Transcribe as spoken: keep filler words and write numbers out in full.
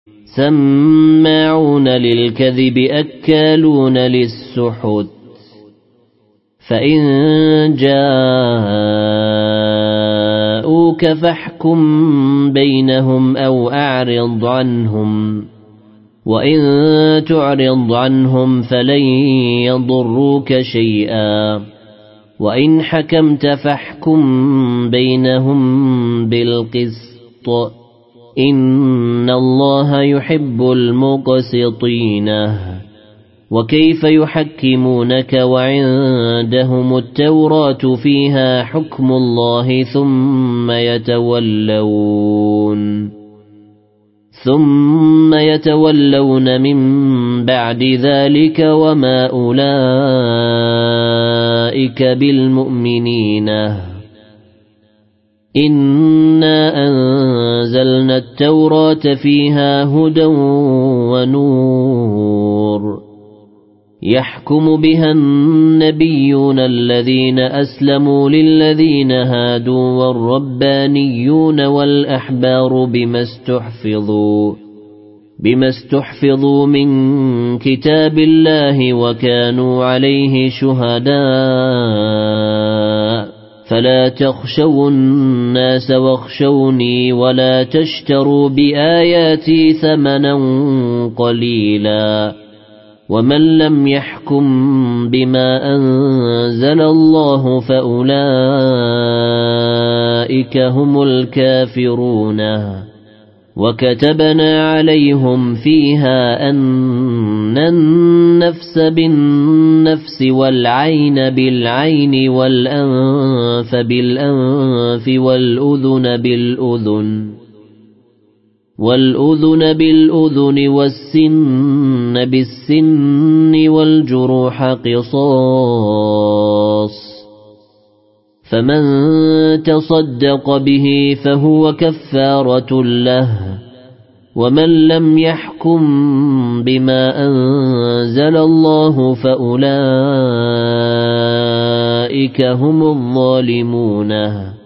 سماعون للكذب أكالون للسحت فإن جاءوك فاحكم بينهم أو أعرض عنهم وإن تعرض عنهم فلن يضروك شيئا وإن حكمت فاحكم بينهم بالقسط إن الله يحب المقسطين وكيف يحكمونك وعندهم التوراة فيها حكم الله ثم يتولون ثم يتولون من بعد ذلك وما أولئك بالمؤمنين إنا أنزلنا التوراة فيها هدى ونور يحكم بها النبيون الذين أسلموا للذين هادوا والربانيون والأحبار بما استحفظوا بما استحفظوا من كتاب الله وكانوا عليه شهداء فلا تخشوا الناس واخشوني ولا تشتروا بآياتي ثمنا قليلا ومن لم يحكم بما أنزل الله فأولئك هم الكافرون وكتبنا عليهم فيها أن النفس بالنفس والعين بالعين والأنف بالأنف والأذن بالأذن والأذن بالأذن والسن بالسن والجروح قصاص فمن تصدق به فهو كفارة له ومن لم يحكم بما أنزل الله فأولئك هم الظالمون